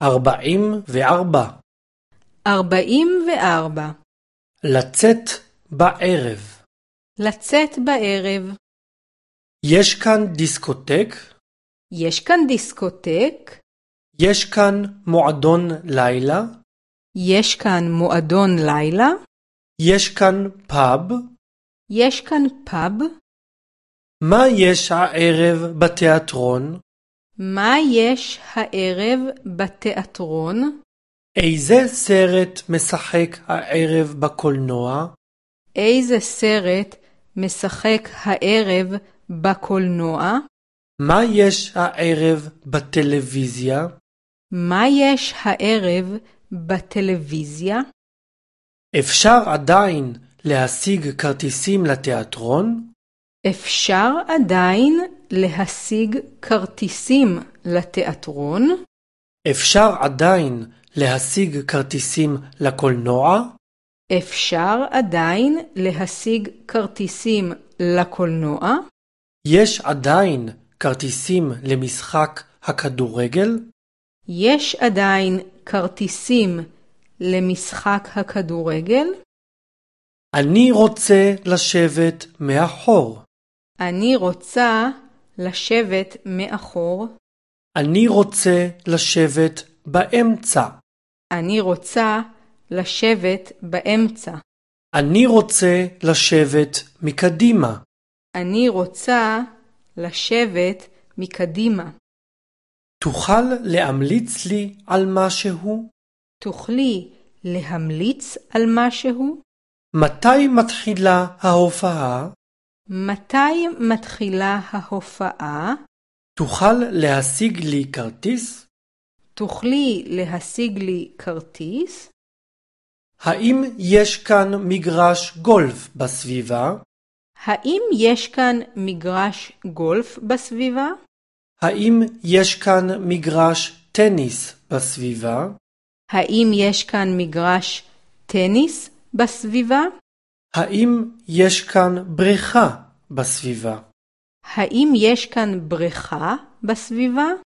44. 44. לצאת בערב. לצאת בערב. יש כאן דיסקוטק? יש כאן דיסקוטק? יש כאן מועדון לילה? יש כאן מועדון לילה? יש כאן פאב? יש כאן פאב? מה יש הערב בתיאטרון? מה יש הערב בתיאטרון? איזה סרט משחק הערב בקולנוע? איזה סרט משחק הערב בקולנוע? מה יש הערב בטלוויזיה? מה יש הערב בטלוויזיה? אפשר עדיין להשיג כרטיסים לתיאטרון? אפשר עדיין להשיג כרטיסים לתיאטרון? אפשר עדיין להשיג כרטיסים לקולנוע? אפשר עדיין להשיג כרטיסים לקולנוע? יש עדיין כרטיסים למשחק הכדורגל? יש עדיין כרטיסים למשחק הכדורגל? אני רוצה לשבת מאחור. אני רוצה לשבת מאחור. אני רוצה לשבת באמצע. אני רוצה לשבת באמצע. אני רוצה לשבת מקדימה. אני רוצה לשבת מקדימה. תוכל להמליץ לי על משהו? תוכלי להמליץ על משהו? מתי מתחילה ההופעה? מתי מתחילה ההופעה? תוכל להשיג לי כרטיס? תוכלי להשיג לי כרטיס? האם יש כאן מגרש גולף בסביבה? האם יש כאן מגרש גולף בסביבה? האם יש כאן מגרש טניס בסביבה? האם יש כאן מגרש טניס בסביבה? האם יש כאן בריכה בסביבה? האם יש כאן בריכה בסביבה?